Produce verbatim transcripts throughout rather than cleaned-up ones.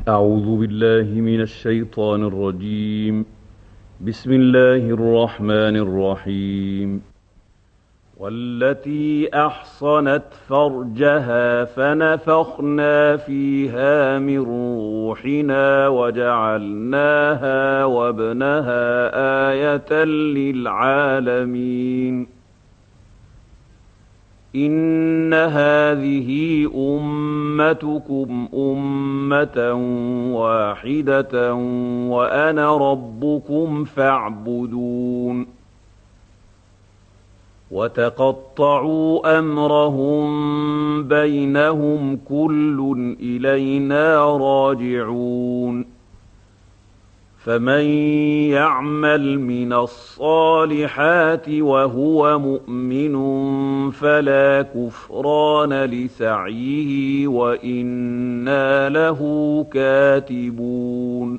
أعوذ بالله من الشيطان الرجيم. بسم الله الرحمن الرحيم. والتي أحصنت فرجها فنفخنا فيها من روحنا وجعلناها وابنها آية للعالمين. إن هذه أمتكم أمة واحدة وأنا ربكم فاعبدون. وتقطعوا أمرهم بينهم كل إلينا راجعون. فمن يعمل من الصالحات وهو مؤمن فلا كفران لسعيه وإنا له كاتبون.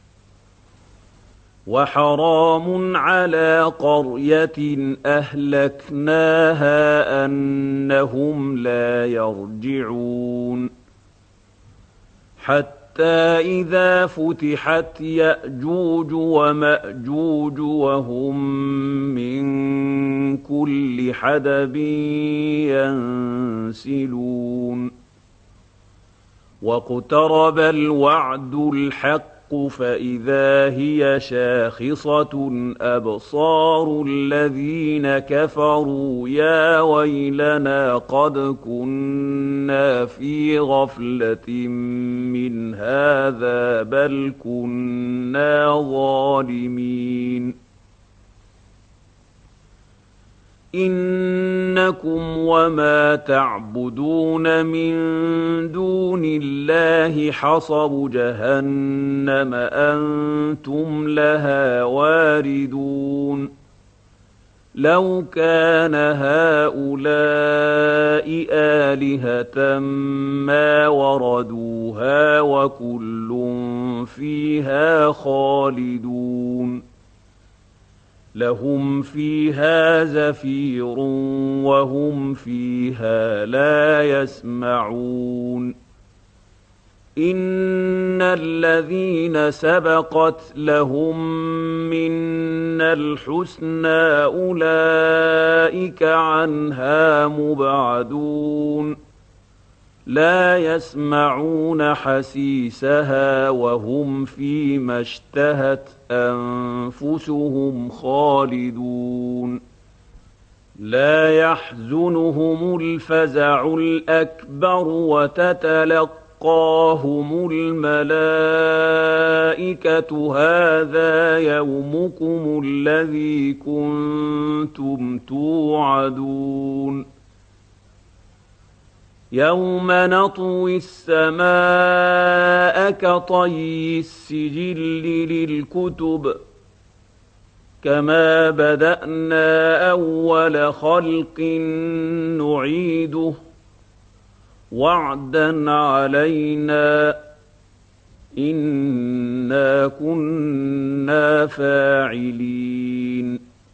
وحرام على قرية أهلكناها أنهم لا يرجعون. حتى حتى إذا فتحت يأجوج ومأجوج وهم من كل حدب ينسلون. واقترب الوعد الحق فإذا هي شاخصة أبصار الذين كفروا يا ويلنا قد كنا في غفلة من هذا بل كنا ظالمين. إنكم وما تعبدون من دون الله حصب جهنم أنتم لها واردون. لو كان هؤلاء آلهة ما وردوها وكل فيها خالدون. لهم فيها زفير وهم فيها لا يسمعون. إن الذين سبقت لهم منا الحسنى أولئك عنها مبعدون. لا يسمعون حسيسها وهم فيما اشتهت أنفسهم خالدون. لا يحزنهم الفزع الأكبر وتتلقاهم الملائكة هذا يومكم الذي كنتم توعدون. يوم نطوي السماء كطي السجل للكتب كما بدأنا أول خلق نعيده وعدا علينا إنا كنا فاعلين.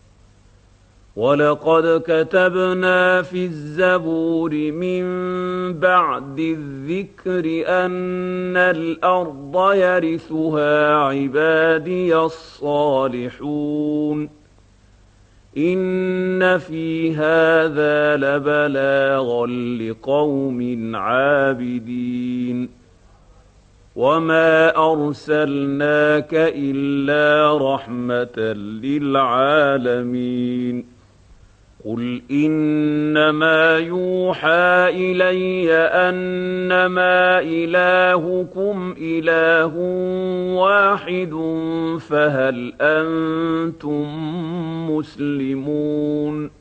ولقد كتبنا في الزبور من بعد الذكر أن الأرض يرثها عبادي الصالحون. إن في هذا لبلاغا لقوم عابدين. وما أرسلناك إلا رحمة للعالمين. قل إنما يوحى إلي أنما إلهكم إله واحد فهل أنتم مسلمون؟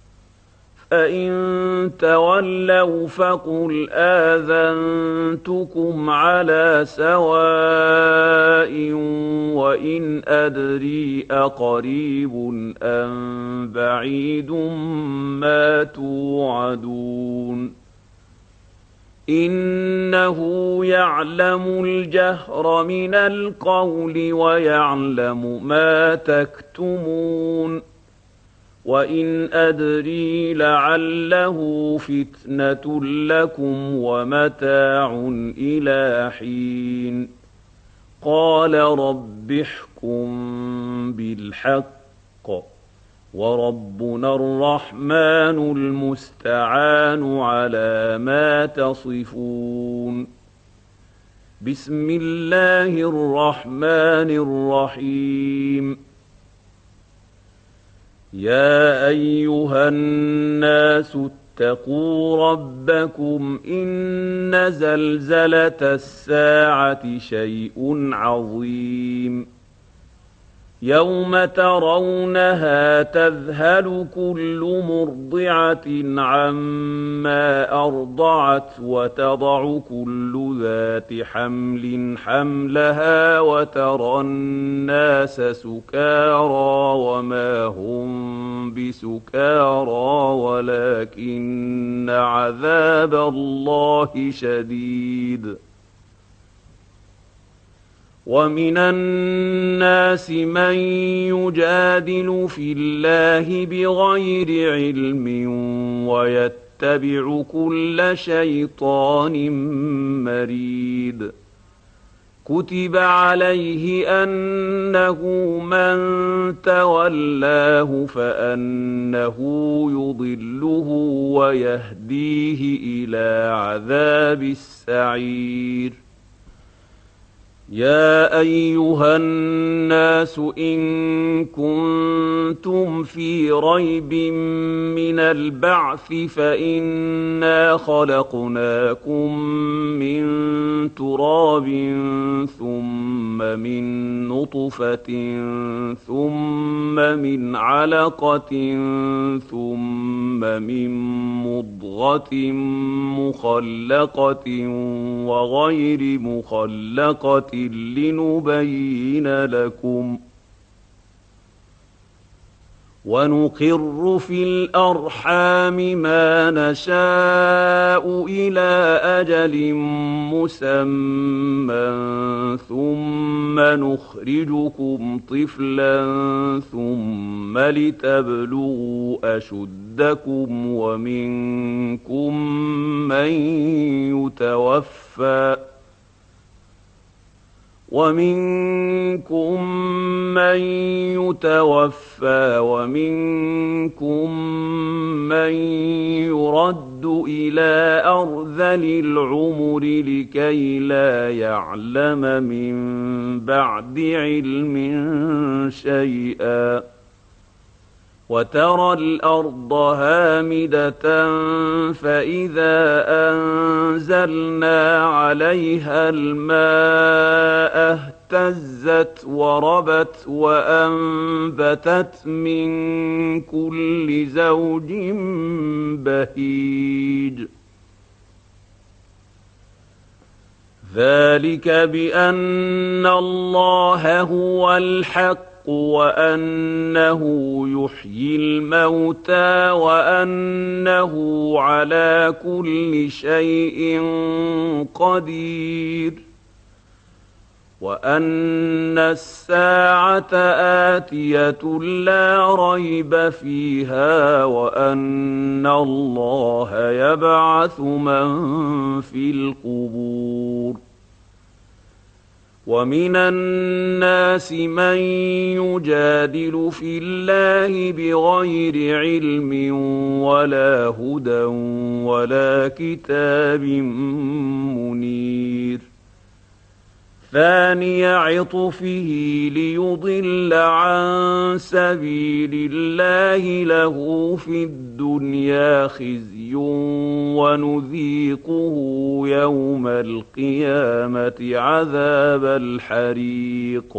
فإن تولوا فقل آذنتكم على سواء وإن أدري أقريب أم بعيد ما توعدون. إنه يعلم الجهر من القول ويعلم ما تكتمون. وإن أدري لعله فتنة لكم ومتاع إلى حين قال رب احكم بالحق وربنا الرحمن المستعان على ما تصفون بسم الله الرحمن الرحيم يا أيها الناس اتقوا ربكم إن زلزلة الساعة شيء عظيم يوم ترونها تذهل كل مرضعة عما أرضعت وتضع كل ذات حمل حملها وترى الناس سكارى وما هم بسكارى ولكن عذاب الله شديد ومن الناس من يجادل في الله بغير علم ويتبع كل شيطان مريد كتب عليه أنه من تولاه فأنه يضله ويهديه إلى عذاب السعير يا أيها الناس إن كنتم في ريب من البعث فإنا خلقناكم من تراب ثم من نطفة ثم من علقة ثم من مضغة مخلقة وغير مخلقة لنبين لكم ونقر في الأرحام ما نشاء إلى أجل مسمى ثم نخرجكم طفلا ثم لتبلغوا أشدكم ومنكم من يتوفى ومنكم من يتوفى ومنكم من يرد إلى أرذل العمر لكي لا يعلم من بعد علم شيئا وترى الأرض هامدة فإذا أنزلنا عليها الماء اهتزت وربت وأنبتت من كل زوج بهيج ذلك بأن الله هو الحق وأنه يحيي الموتى وأنه على كل شيء قدير وأن الساعة آتية لا ريب فيها وأن الله يبعث من في القبور ومن الناس من يجادل في الله بغير علم ولا هدى ولا كتاب منير ثاني عطفه ليضل عن سبيل الله له في الدنيا خزي ونذيقه يوم القيامة عذاب الحريق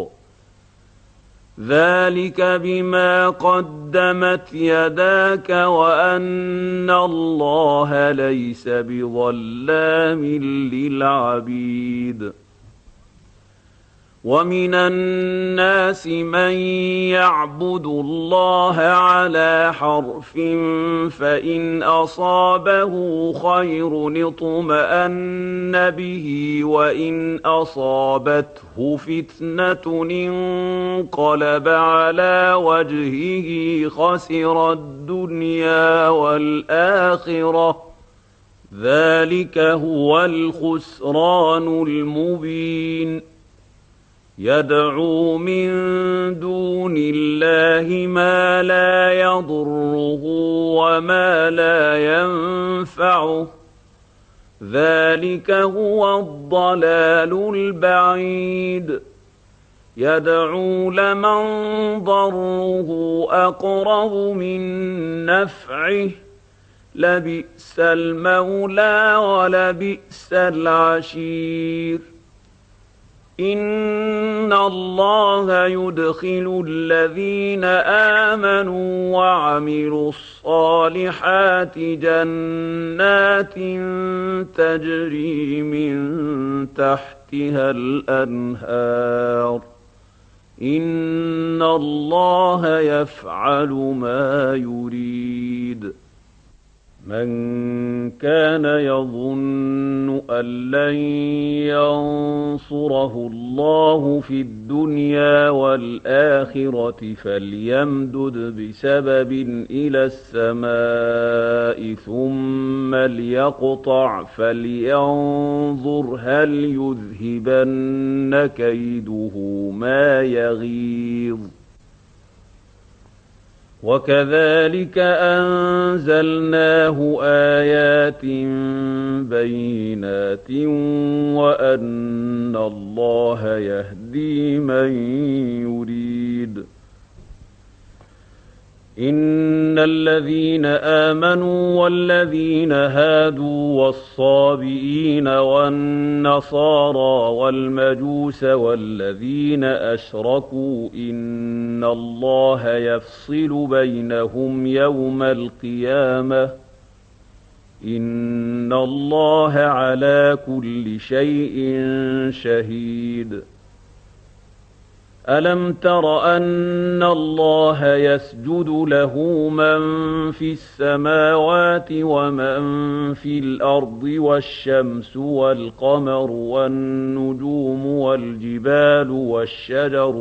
ذلك بما قدمت يداك وأن الله ليس بظلام للعبيد ومن الناس من يعبد الله على حرف فإن أصابه خير اطمأن به وإن أصابته فتنة انقلب على وجهه خسر الدنيا والآخرة ذلك هو الخسران المبين يدعو من دون الله ما لا يضره وما لا ينفعه ذلك هو الضلال البعيد يدعو لمن ضره أقرب من نفعه لبئس المولى ولبئس العشير إن الله يدخل الذين آمنوا وعملوا الصالحات جنات تجري من تحتها الأنهار إن الله يفعل ما يريد من كان يظن أن لن ينصره الله في الدنيا والآخرة فليمدد بسبب إلى السماء ثم ليقطع فلينظر هل يذهبن كيده ما يغيظ وكذلك أنزلناه آيات بينات وأن الله يهدي من يريد إن الذين آمنوا والذين هادوا والصابئين والنصارى والمجوس والذين أشركوا إن الله يفصل بينهم يوم القيامة إن الله على كل شيء شهيد ألم تر أن الله يسجد له من في السماوات ومن في الأرض والشمس والقمر والنجوم والجبال والشجر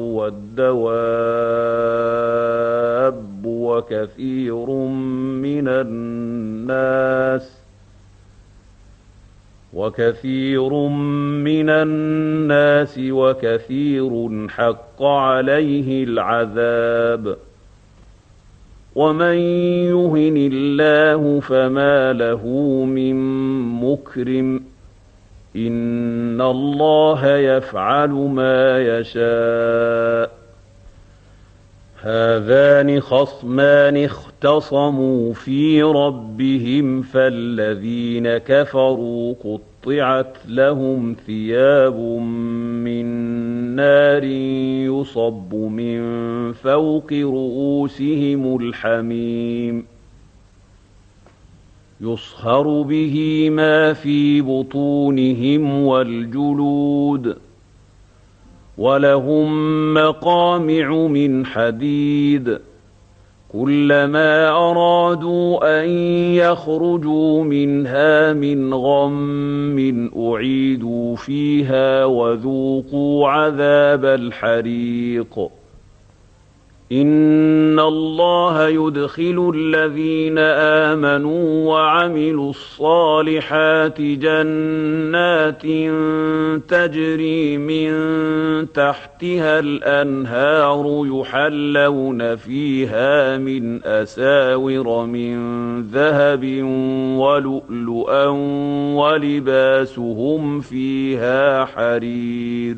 والدواب وكثير من الناس وكثير من الناس وكثير حق عليه العذاب ومن يهن الله فما له من مكرم إن الله يفعل ما يشاء هذان خصمان اختصموا في ربهم فالذين كفروا قطعت لهم ثياب من نار يصب من فوق رؤوسهم الحميم يصهر به ما في بطونهم والجلود ولهم مقامع من حديد كلما أرادوا أن يخرجوا منها من غم أعيدوا فيها وذوقوا عذاب الحريق إن الله يدخل الذين آمنوا وعملوا الصالحات جنات تجري من تحتها الأنهار يحلون فيها من أساور من ذهب ولؤلؤا ولباسهم فيها حرير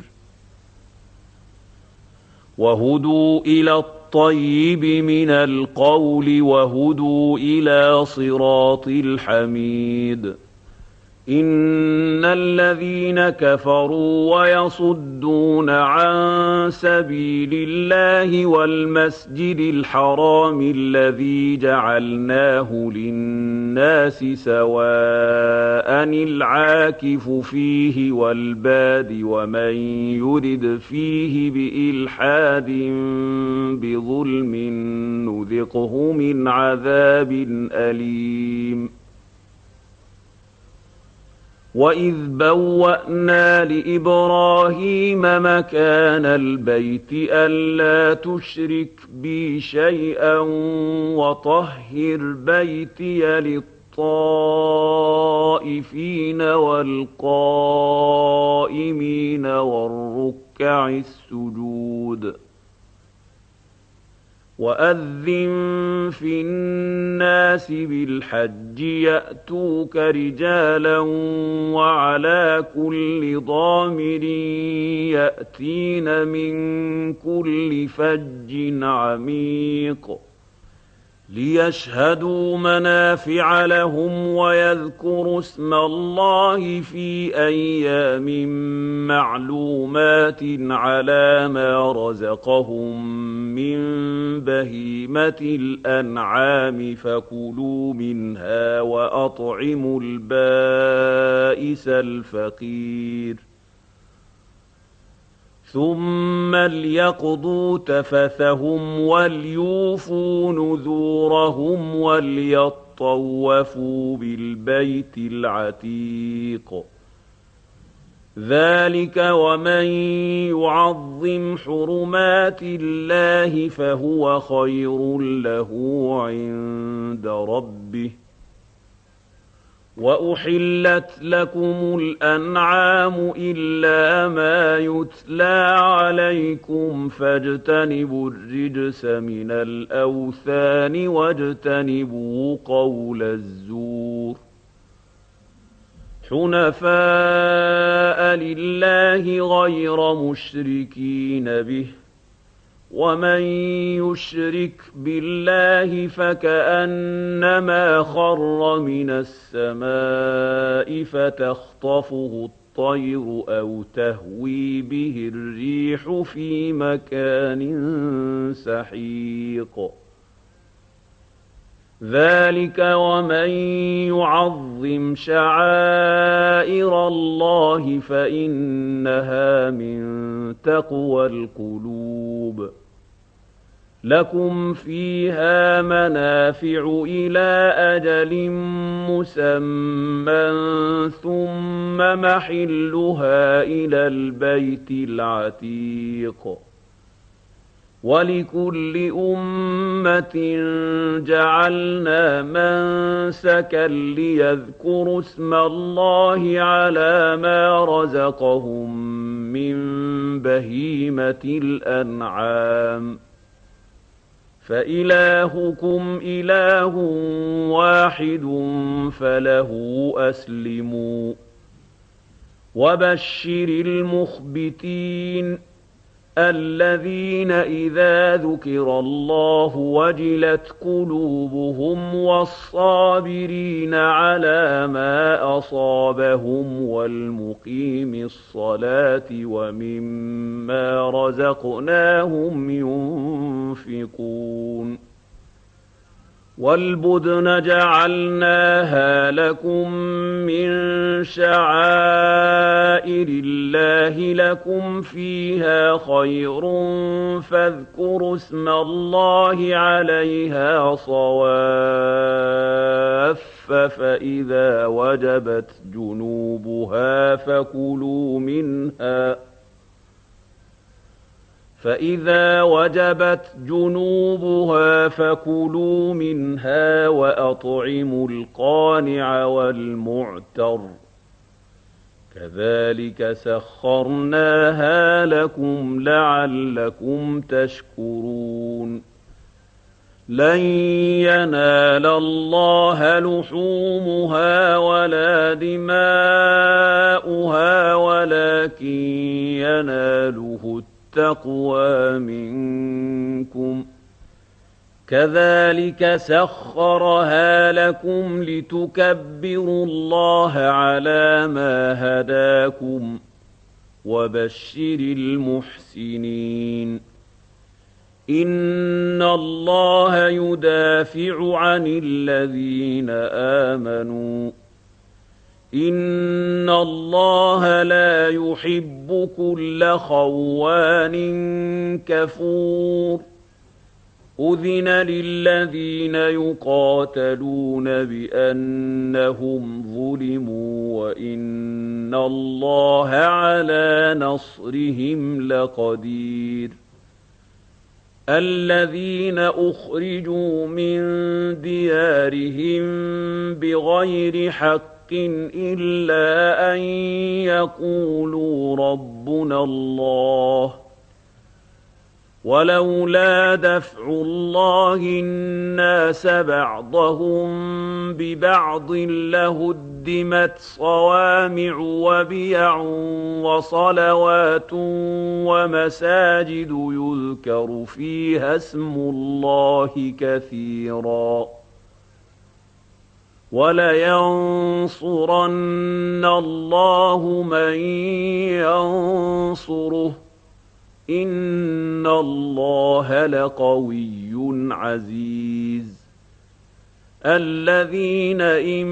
وهدوا إلى الطيب من القول وهدوا إلى صراط الحميد إن الذين كفروا ويصدون عن سبيل الله والمسجد الحرام الذي جعلناه للناس سواء العاكف فيه والباد ومن يرد فيه بإلحاد بظلم نذقه من عذاب أليم. وَإِذْ بَوَّأْنَا لِإِبْرَاهِيمَ مَكَانَ الْبَيْتِ أَلَّا تُشْرِكْ بِي شَيْئًا وَطَهِّرْ بَيْتِيَ لِلطَّائِفِينَ وَالْقَائِمِينَ وَالرُّكَّعِ السُّجُودِ. وَأَذِّن فِي النَّاسِ بِالْحَجِّ يَأْتُوكَ رِجَالًا وَعَلَىٰ كُلِّ ضَامِرٍ يَأْتِينَ مِن كُلِّ فَجٍّ عَمِيقٍ لِيَشْهَدُوا مَنَافِعَ لَهُمْ وَيَذْكُرُوا اسْمَ اللَّهِ فِي أَيَّامٍ مَّعْلُومَاتٍ عَلَىٰ مَا رَزَقَهُم مِّن بَهِيمَةِ الْأَنْعَامِ فَكُلُوا مِنْهَا وَأَطْعِمُوا الْبَائِسَ الْفَقِيرَ ثُمَّ لْيَقْضُوا تَفَثَهُمْ وَلْيُوفُوا نُذُورَهُمْ وَلْيَطَّوَّفُوا بِالْبَيْتِ الْعَتِيقِ. ذَلِكَ وَمَن يُعَظِّمْ حُرُمَاتِ اللَّهِ فَهُوَ خَيْرٌ لَّهُ عِندَ رَبِّهِ. وَأُحِلَّتْ لَكُمُ الْأَنْعَامُ إِلَّا مَا يُتْلَىٰ عَلَيْكُمْ فَاجْتَنِبُوا الرِّجْسَ مِنَ الْأَوْثَانِ وَاجْتَنِبُوا قَوْلَ الزُّورِ. حُنَفَاءَ لِلَّهِ غَيْرَ مُشْرِكِينَ بِهِ ۚ وَمَن يُشْرِكْ بِاللَّهِ فَكَأَنَّمَا خَرَّ مِنَ السَّمَاءِ فَتَخْطَفُهُ الطَّيْرُ أَوْ تَهْوِي بِهِ الرِّيحُ فِي مَكَانٍ سَحِيقٍ. ذَلِكَ وَمَن يُعَظِّمْ شَعَائِرَ اللَّهِ فَإِنَّهَا مِن تَقْوَى الْقُلُوبِ. لَكُمْ فِيهَا مَنَافِعُ إِلَىٰ أَجَلٍ مُّسَمًّى ثُمَّ مَحِلُّهَا إِلَى الْبَيْتِ الْعَتِيقِ. وَلِكُلِّ أُمَّةٍ جَعَلْنَا مَنسَكًا لِّيَذْكُرُوا اسْمَ اللَّهِ عَلَىٰ مَا رَزَقَهُم مِّن بَهِيمَةِ الْأَنْعَامِ ۖ فَإِلَٰهُكُمْ إِلَٰهٌ وَاحِدٌ فَلَهُ أَسْلِمُوا. وَبَشِّرِ الْمُخْبِتِينَ الَّذِينَ إِذَا ذُكِرَ اللَّهُ وَجِلَتْ قُلُوبُهُمْ وَالصَّابِرِينَ عَلَىٰ مَا أَصَابَهُمْ وَالْمُقِيمِي الصَّلَاةِ وَمِمَّا رَزَقْنَاهُمْ يُنفِقُونَ. وَالْبُدْنَ جَعَلْنَاهَا لَكُم مِّن شَعَائِرِ اللَّهِ لَكُمْ فِيهَا خَيْرٌ فَاذْكُرُوا اسْمَ اللَّهِ عَلَيْهَا صَوَافَّ فَإِذَا وَجَبَتْ جُنُوبُهَا فَكُلُوا مِنْهَا فَإِذَا وَجَبَتْ جُنُوبُهَا فَكُلُوا مِنْهَا وَأَطْعِمُوا الْقَانِعَ وَالْمُعْتَرَّ ۚ كَذَٰلِكَ سَخَّرْنَاهَا لَكُمْ لَعَلَّكُمْ تَشْكُرُونَ. لَن يَنَالَ اللَّهَ لُحُومُهَا وَلَا دِمَاؤُهَا وَلَٰكِن يَنَالُهُ التَّقْوَىٰ مِنكُمْ ۚ كذلك سخرها لكم لتكبروا الله على ما هداكم وبشر المحسنين إن الله يدافع عن الذين آمنوا إن الله لا يحب كل خوان كفور أذن للذين يقاتلون بأنهم ظلموا وإن الله على نصرهم لقدير الذين أخرجوا من ديارهم بغير حق إلا أن يقولوا ربنا الله ولولا دفع الله الناس بعضهم ببعض لهدمت صوامع وبيع وصلوات ومساجد يذكر فيها اسم الله كثيرا ولينصرن الله من ينصره إن الله لقوي عزيز الذين إن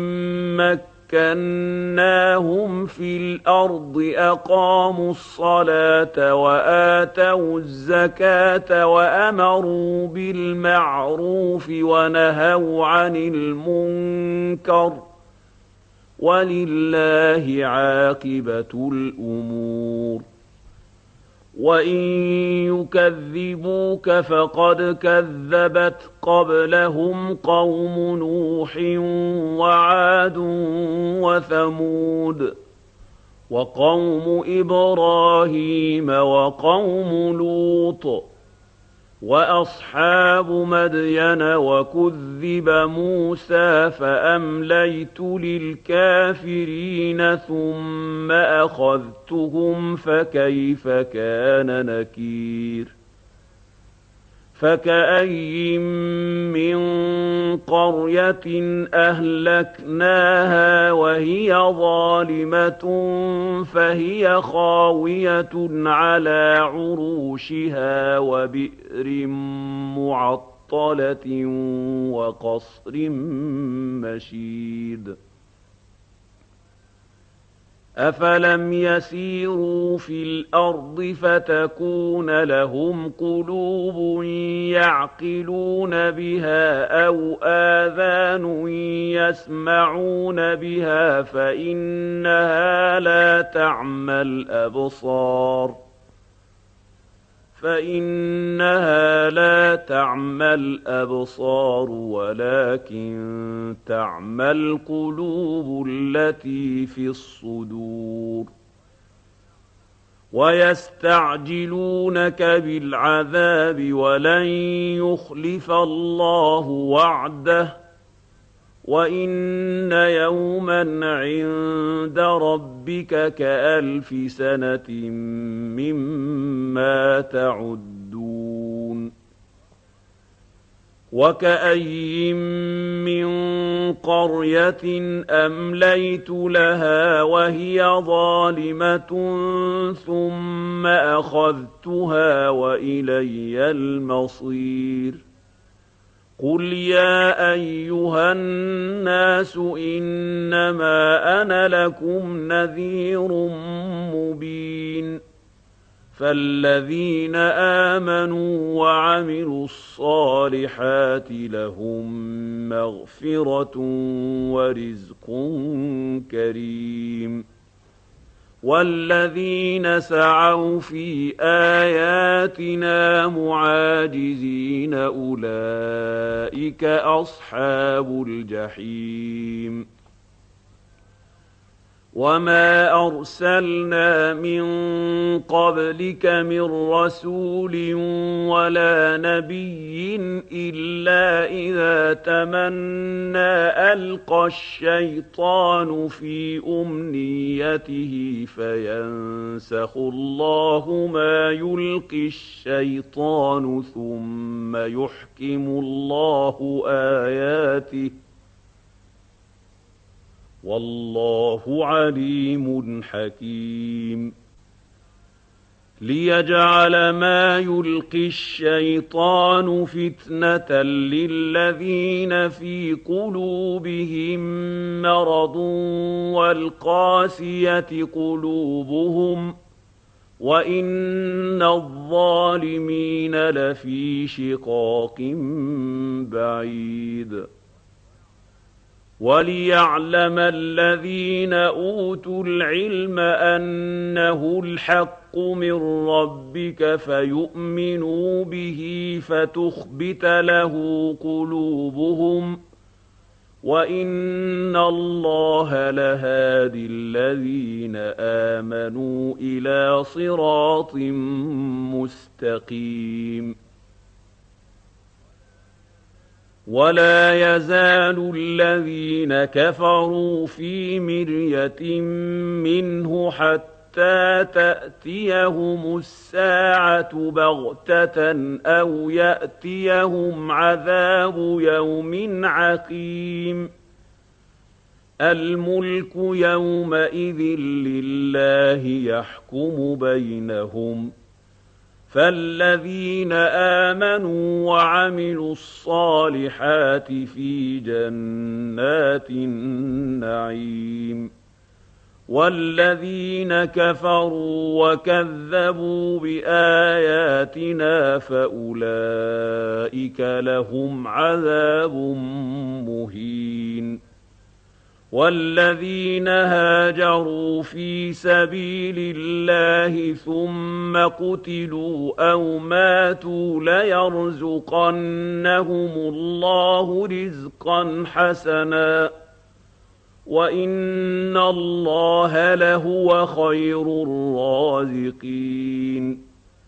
مكناهم في الأرض أقاموا الصلاة وآتوا الزكاة وأمروا بالمعروف ونهوا عن المنكر ولله عاقبة الأمور وإن يكذبوك فقد كذبت قبلهم قوم نوح وعاد وثمود وقوم إبراهيم وقوم لوط وأصحاب مدين وكذب موسى فأمليت للكافرين ثم أخذتهم فكيف كان نكير فكأي من قرية أهلكناها وهي ظالمة فهي خاوية على عروشها وبئر معطلة وقصر مشيد أفلم يسيروا في الأرض فتكون لهم قلوب يعقلون بها أو آذان يسمعون بها فإنها لا تعمى الأبصار فإنها لا تعمى الأبصار ولكن تعمى القلوب التي في الصدور ويستعجلونك بالعذاب ولن يخلف الله وعده وإن يوما عند ربك كألف سنة مما تعدون وكأي من قرية أمليت لها وهي ظالمة ثم أخذتها وإلي المصير قل يا أيها الناس إنما أنا لكم نذير مبين فالذين آمنوا وعملوا الصالحات لهم مغفرة ورزق كريم والذين سعوا في آياتنا معاجزين أولئك أصحاب الجحيم وما أرسلنا من قبلك من رسول ولا نبي إلا إذا تمنى ألقى الشيطان في أمنيته فينسخ الله ما يلقي الشيطان ثم يحكم الله آياته والله عليم حكيم ليجعل ما يلقي الشيطان فتنة للذين في قلوبهم مرض والقاسية قلوبهم وإن الظالمين لفي شقاق بعيد وليعلم الذين أوتوا العلم أنه الحق من ربك فيؤمنوا به فتخبت له قلوبهم وإن الله لهادي الذين آمنوا إلى صراط مستقيم ولا يزال الذين كفروا في مرية منه حتى تأتيهم الساعة بغتة أو يأتيهم عذاب يوم عقيم الملك يومئذ لله يحكم بينهم فالذين آمنوا وعملوا الصالحات في جنات النعيم والذين كفروا وكذبوا بآياتنا فأولئك لهم عذاب مهين والذين هاجروا في سبيل الله ثم قتلوا أو ماتوا ليرزقنهم الله رزقا حسنا وإن الله لهو خير الرازقين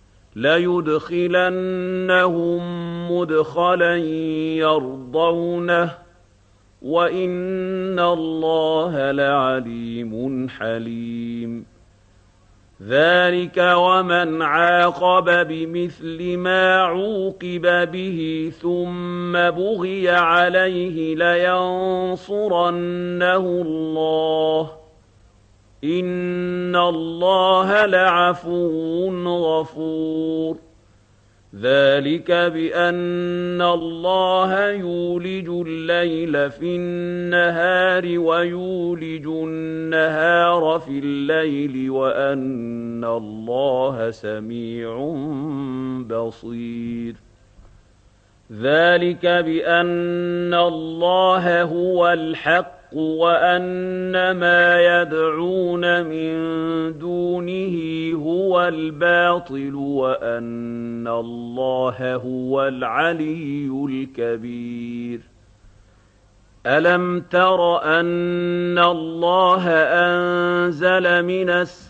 ليدخلنهم مدخلا يرضونه وإن الله لعليم حليم ذلك ومن عاقب بمثل ما عوقب به ثم بغي عليه لينصرنه الله إن الله لعفو غفور ذلك بأن الله يولج الليل في النهار ويولج النهار في الليل وأن الله سميع بصير ذلك بأن الله هو الحق وأن ما يدعون من دونه هو الباطل وأن الله هو العلي الكبير ألم تر أن الله أنزل من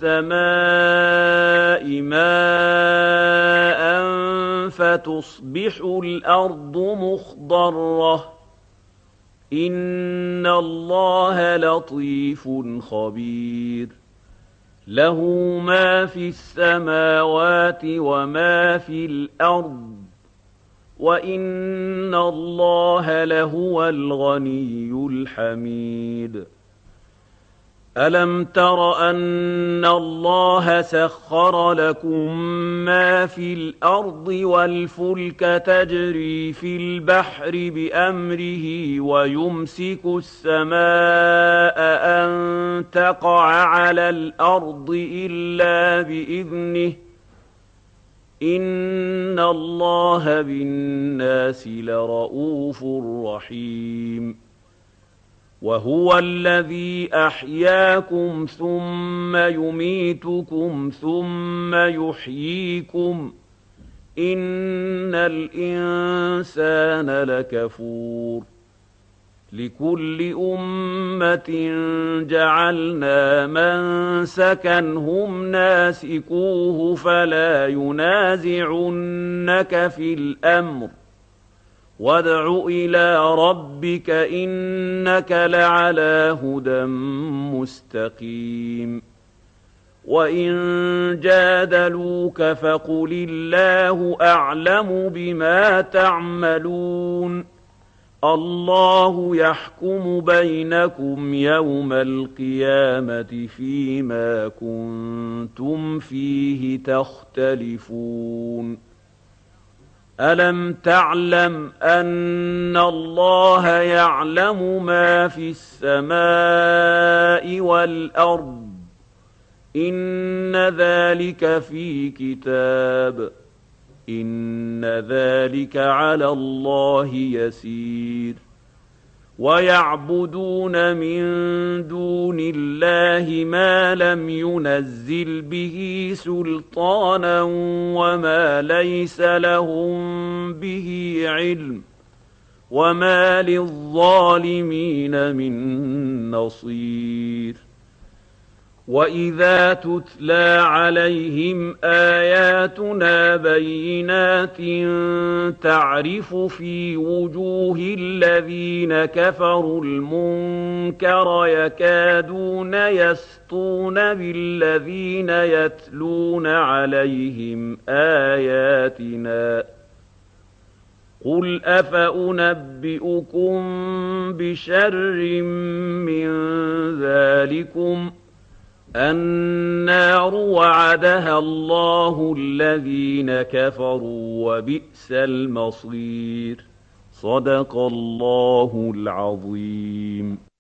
السماء ماء فتصبح الأرض مخضرة إن الله لطيف خبير له ما في السماوات وما في الأرض وإن الله لهو الغني الحميد ألم تر أن الله سخر لكم ما في الأرض والفلك تجري في البحر بأمره ويمسك السماء أن تقع على الأرض إلا بإذنه إن الله بالناس لرءوف رحيم وهو الذي أحياكم ثم يميتكم ثم يحييكم إن الإنسان لكفور لكل أمة جعلنا منسكا هم ناسكوه فلا ينازعنك في الأمر وادع إلى ربك إنك لعلى هدى مستقيم وإن جادلوك فقل الله أعلم بما تعملون الله يحكم بينكم يوم القيامة فيما كنتم فيه تختلفون ألم تعلم أن الله يعلم ما في السماء والأرض إن ذلك في كتاب إن ذلك على الله يسير ويعبدون من دون الله ما لم ينزل به سلطانا وما ليس لهم به علم وما للظالمين من نصير وإذا تتلى عليهم آياتنا بينات تعرف في وجوه الذين كفروا المنكر يكادون يسطون بالذين يتلون عليهم آياتنا قل أفأنبئكم بشر من ذلكم النار وعدها الله الذين كفروا وبئس المصير صدق الله العظيم.